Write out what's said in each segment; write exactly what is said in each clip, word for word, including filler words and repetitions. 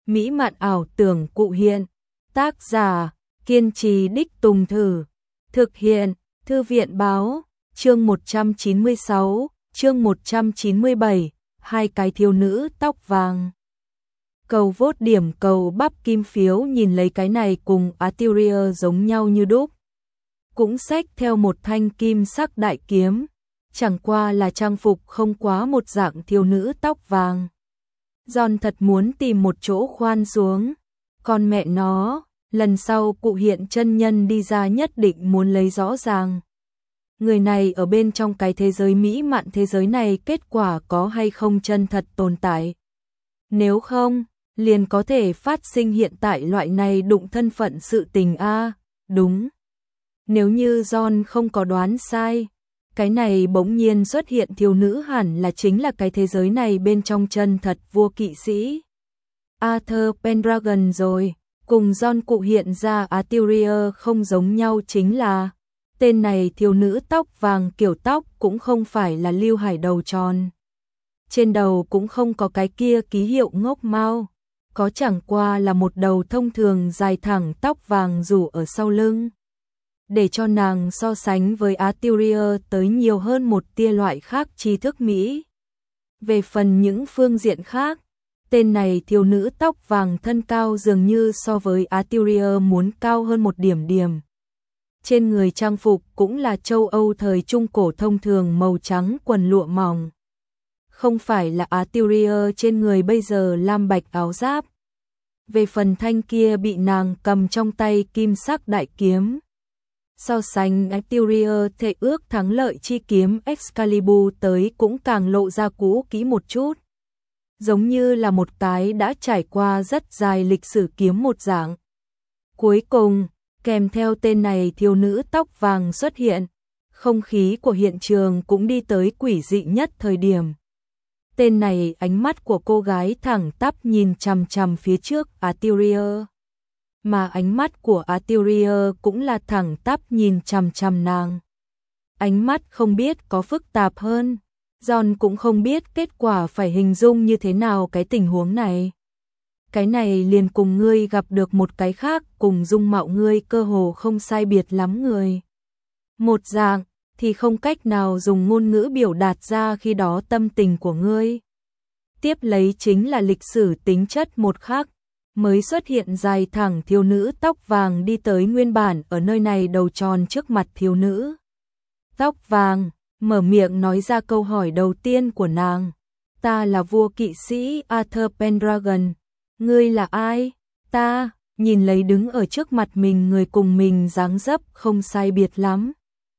Mỹ mạn ảo tưởng cụ hiện. Tác giả, kiên trì đích tùng thử. Thực hiện, Thư viện báo, chương một trăm chín mươi sáu, chương một trăm chín mươi bảy, hai cái thiếu nữ tóc vàng. Cầu vote điểm cầu bắp kim phiếu nhìn lấy cái này cùng Arteria giống nhau như đúc. Cũng xách theo một thanh kim sắc đại kiếm, chẳng qua là trang phục không quá một dạng thiếu nữ tóc vàng. John thật muốn tìm một chỗ khoan xuống, con mẹ nó, lần sau cụ hiện chân nhân đi ra nhất định muốn lấy rõ ràng. Người này ở bên trong cái thế giới mỹ mạn thế giới này kết quả có hay không chân thật tồn tại. Nếu không, liền có thể phát sinh hiện tại loại này đụng thân phận sự tình a, đúng. Nếu như John không có đoán sai, cái này bỗng nhiên xuất hiện thiếu nữ hẳn là chính là cái thế giới này bên trong chân thật vua kỵ sĩ Arthur Pendragon rồi, cùng John cụ hiện ra Arteria không giống nhau chính là tên này thiếu nữ tóc vàng kiểu tóc cũng không phải là Lưu Hải đầu tròn. Trên đầu cũng không có cái kia ký hiệu ngốc mao, có chẳng qua là một đầu thông thường dài thẳng tóc vàng rủ ở sau lưng. Để cho nàng so sánh với Arteria tới nhiều hơn một tia loại khác tri thức Mỹ. Về phần những phương diện khác, tên này thiếu nữ tóc vàng thân cao dường như so với Arteria muốn cao hơn một điểm điểm. Trên người trang phục cũng là châu Âu thời Trung Cổ thông thường màu trắng quần lụa mỏng. Không phải là Arteria trên người bây giờ lam bạch áo giáp. Về phần thanh kia bị nàng cầm trong tay kim sắc đại kiếm. So sánh Arteria thể ước thắng lợi chi kiếm Excalibur tới cũng càng lộ ra cũ kỹ một chút. Giống như là một cái đã trải qua rất dài lịch sử kiếm một dạng. Cuối cùng, kèm theo tên này thiếu nữ tóc vàng xuất hiện, không khí của hiện trường cũng đi tới quỷ dị nhất thời điểm. Tên này ánh mắt của cô gái thẳng tắp nhìn chằm chằm phía trước Arteria. Mà ánh mắt của Arteria cũng là thẳng tắp nhìn chằm chằm nàng. Ánh mắt không biết có phức tạp hơn, John cũng không biết kết quả phải hình dung như thế nào cái tình huống này. Cái này liền cùng ngươi gặp được một cái khác cùng dung mạo ngươi cơ hồ không sai biệt lắm người. Một dạng thì không cách nào dùng ngôn ngữ biểu đạt ra khi đó tâm tình của ngươi. Tiếp lấy chính là lịch sử tính chất một khác. Mới xuất hiện dài thẳng thiếu nữ tóc vàng đi tới nguyên bản ở nơi này đầu tròn trước mặt thiếu nữ. Tóc vàng, mở miệng nói ra câu hỏi đầu tiên của nàng. Ta là vua kỵ sĩ Arthur Pendragon. Ngươi là ai? Ta, nhìn lấy đứng ở trước mặt mình người cùng mình dáng dấp không sai biệt lắm.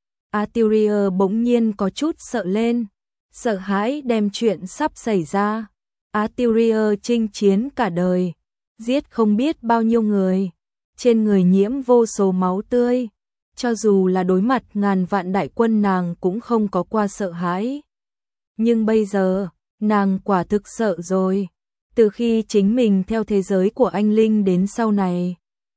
Arteria bỗng nhiên có chút sợ lên. Sợ hãi đem chuyện sắp xảy ra. Arteria chinh chiến cả đời. Giết không biết bao nhiêu người, trên người nhiễm vô số máu tươi, cho dù là đối mặt ngàn vạn đại quân nàng cũng không có qua sợ hãi. Nhưng bây giờ, nàng quả thực sợ rồi, từ khi chính mình theo thế giới của anh Linh đến sau này.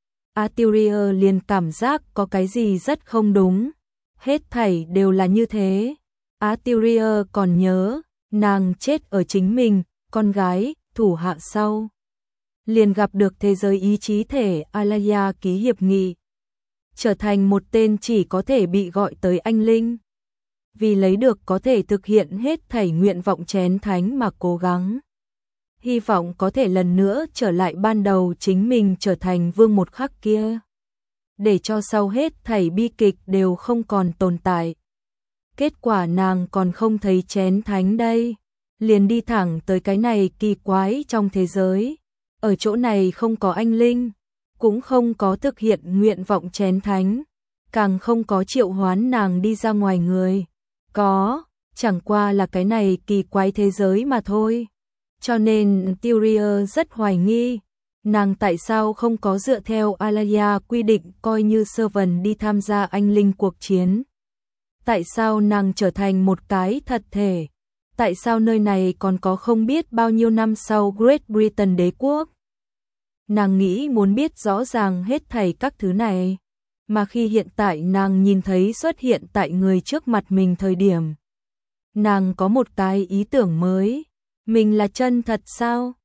Arteria liền cảm giác có cái gì rất không đúng, hết thảy đều là như thế. Arteria còn nhớ, nàng chết ở chính mình, con gái, thủ hạ sau. Liền gặp được thế giới ý chí thể Alaya ký hiệp nghị, trở thành một tên chỉ có thể bị gọi tới anh Linh. Vì lấy được có thể thực hiện hết thảy nguyện vọng chén thánh mà cố gắng. Hy vọng có thể lần nữa trở lại ban đầu chính mình trở thành vương một khắc kia. Để cho sau hết thảy bi kịch đều không còn tồn tại. Kết quả nàng còn không thấy chén thánh đây. Liền đi thẳng tới cái này kỳ quái trong thế giới. Ở chỗ này không có anh Linh, cũng không có thực hiện nguyện vọng chén thánh, càng không có triệu hoán nàng đi ra ngoài người. Có, chẳng qua là cái này kỳ quái thế giới mà thôi. Cho nên Arteria rất hoài nghi, nàng tại sao không có dựa theo Alaya quy định coi như servant đi tham gia anh Linh cuộc chiến. Tại sao nàng trở thành một cái thật thể? Tại sao nơi này còn có không biết bao nhiêu năm sau Great Britain đế quốc? Nàng nghĩ muốn biết rõ ràng hết thảy các thứ này, mà khi hiện tại nàng nhìn thấy xuất hiện tại người trước mặt mình thời điểm. Nàng có một cái ý tưởng mới, mình là chân thật sao?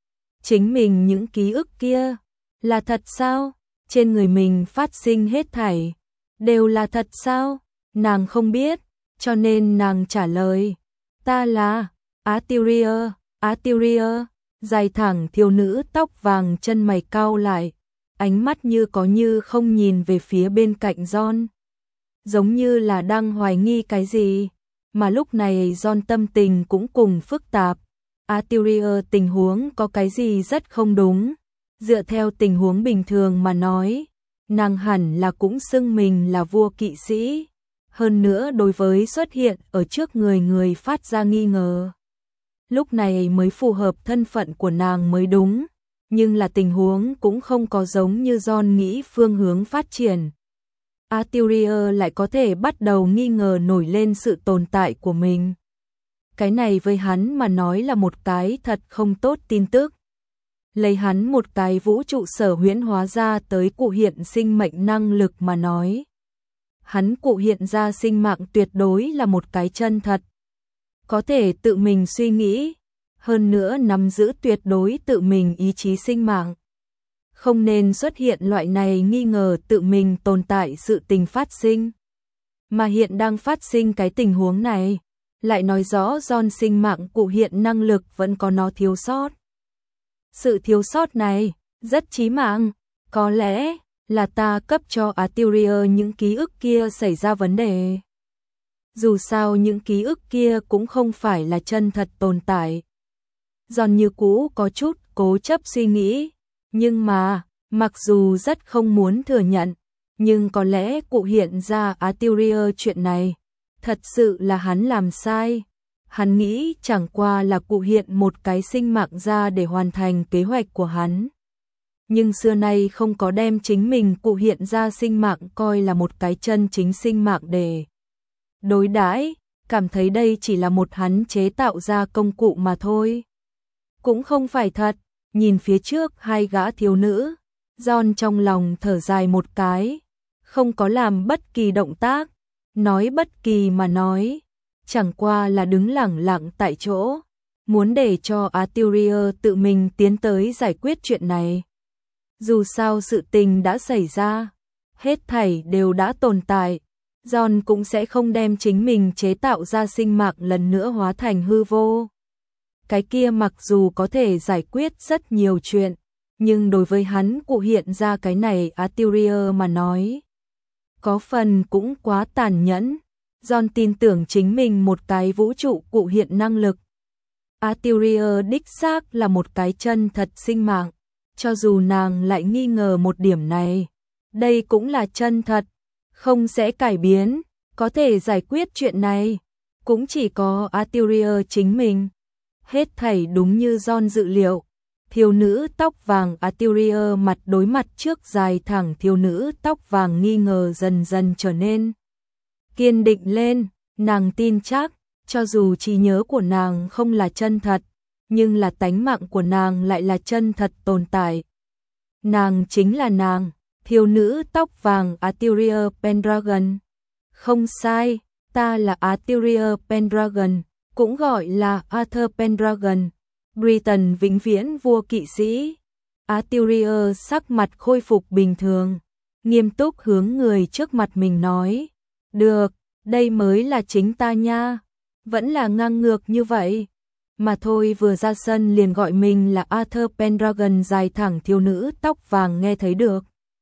Chính mình những ký ức kia, là thật sao? Trên người mình phát sinh hết thảy, đều là thật sao? Nàng không biết, cho nên nàng trả lời, ta là Artyria, Artyria, dài thẳng thiếu nữ tóc vàng chân mày cau lại, ánh mắt như có như không nhìn về phía bên cạnh John. Giống như là đang hoài nghi cái gì, mà lúc này John tâm tình cũng cùng phức tạp. Artyria tình huống có cái gì rất không đúng. Dựa theo tình huống bình thường mà nói, nàng hẳn là cũng xưng mình là vua kỵ sĩ. Hơn nữa đối với xuất hiện ở trước người người phát ra nghi ngờ. Lúc này mới phù hợp thân phận của nàng mới đúng. Nhưng là tình huống cũng không có giống như John nghĩ phương hướng phát triển. Artyria lại có thể bắt đầu nghi ngờ nổi lên sự tồn tại của mình. Cái này với hắn mà nói là một cái thật không tốt tin tức. Lấy hắn một cái vũ trụ sở huyễn hóa ra tới cụ hiện sinh mệnh năng lực mà nói. Hắn cụ hiện ra sinh mạng tuyệt đối là một cái chân thật. Có thể tự mình suy nghĩ, hơn nữa nắm giữ tuyệt đối tự mình ý chí sinh mạng. Không nên xuất hiện loại này nghi ngờ tự mình tồn tại sự tình phát sinh. Mà hiện đang phát sinh cái tình huống này, lại nói rõ John sinh mạng cụ hiện năng lực vẫn có nó thiếu sót. Sự thiếu sót này, rất chí mạng, có lẽ là ta cấp cho Artyria những ký ức kia xảy ra vấn đề. Dù sao những ký ức kia cũng không phải là chân thật tồn tại. John như cũ có chút cố chấp suy nghĩ, nhưng mà, mặc dù rất không muốn thừa nhận, nhưng có lẽ cụ hiện ra Artyria chuyện này, thật sự là hắn làm sai. Hắn nghĩ chẳng qua là cụ hiện một cái sinh mạng ra để hoàn thành kế hoạch của hắn. Nhưng xưa nay không có đem chính mình cụ hiện ra sinh mạng coi là một cái chân chính sinh mạng để đối đãi, cảm thấy đây chỉ là một hắn chế tạo ra công cụ mà thôi. Cũng không phải thật, nhìn phía trước hai gã thiếu nữ, John trong lòng thở dài một cái, không có làm bất kỳ động tác, nói bất kỳ mà nói, chẳng qua là đứng lẳng lặng tại chỗ, muốn để cho Artyria tự mình tiến tới giải quyết chuyện này. Dù sao sự tình đã xảy ra, hết thảy đều đã tồn tại, John cũng sẽ không đem chính mình chế tạo ra sinh mạng lần nữa hóa thành hư vô. Cái kia mặc dù có thể giải quyết rất nhiều chuyện, nhưng đối với hắn cụ hiện ra cái này Artyria mà nói, có phần cũng quá tàn nhẫn. John tin tưởng chính mình một cái vũ trụ cụ hiện năng lực. Artyria đích xác là một cái chân thật sinh mạng, cho dù nàng lại nghi ngờ một điểm này, đây cũng là chân thật, không sẽ cải biến, có thể giải quyết chuyện này, cũng chỉ có Artyria chính mình. Hết thảy đúng như John dự liệu, thiếu nữ tóc vàng Artyria mặt đối mặt trước dài thẳng thiếu nữ tóc vàng nghi ngờ dần dần trở nên kiên định lên, nàng tin chắc, cho dù trí nhớ của nàng không là chân thật, nhưng là tánh mạng của nàng lại là chân thật tồn tại. Nàng chính là nàng, thiếu nữ tóc vàng Artyria Pendragon. Không sai, ta là Artyria Pendragon, cũng gọi là Arthur Pendragon, Britain vĩnh viễn vua kỵ sĩ. Artyria sắc mặt khôi phục bình thường, nghiêm túc hướng người trước mặt mình nói, được, đây mới là chính ta nha, vẫn là ngang ngược như vậy. Mà thôi vừa ra sân liền gọi mình là Arthur Pendragon dài thẳng thiếu nữ tóc vàng nghe thấy được.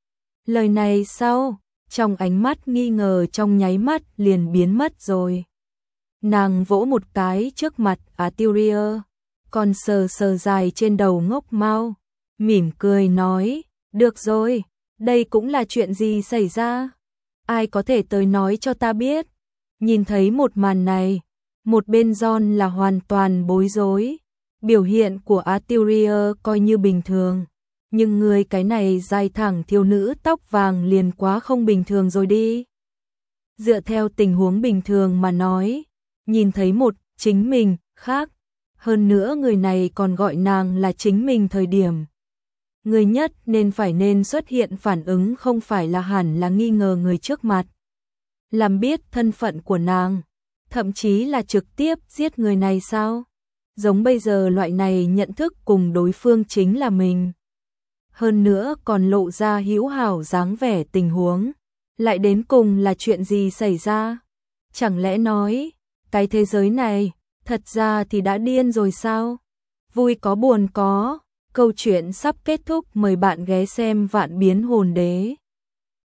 Lời này sau, trong ánh mắt nghi ngờ trong nháy mắt liền biến mất rồi. Nàng vỗ một cái trước mặt Artyria, còn sờ sờ dài trên đầu ngốc mau, mỉm cười nói, được rồi, đây cũng là chuyện gì xảy ra? Ai có thể tới nói cho ta biết? Nhìn thấy một màn này, một bên John là hoàn toàn bối rối, biểu hiện của Artyria coi như bình thường, nhưng người cái này dài thẳng thiếu nữ tóc vàng liền quá không bình thường rồi đi. Dựa theo tình huống bình thường mà nói, nhìn thấy một chính mình khác, hơn nữa người này còn gọi nàng là chính mình thời điểm. Người nhất nên phải nên xuất hiện phản ứng không phải là hẳn là nghi ngờ người trước mặt, làm biết thân phận của nàng, thậm chí là trực tiếp giết người này sao? giống bây giờ loại này nhận thức cùng đối phương chính là mình. Hơn nữa còn lộ ra hữu hảo dáng vẻ tình huống. Lại đến cùng là chuyện gì xảy ra? Chẳng lẽ nói, cái thế giới này, thật ra thì đã điên rồi sao? Vui có buồn có, câu chuyện sắp kết thúc, mời bạn ghé xem Vạn Biến Hồn Đế.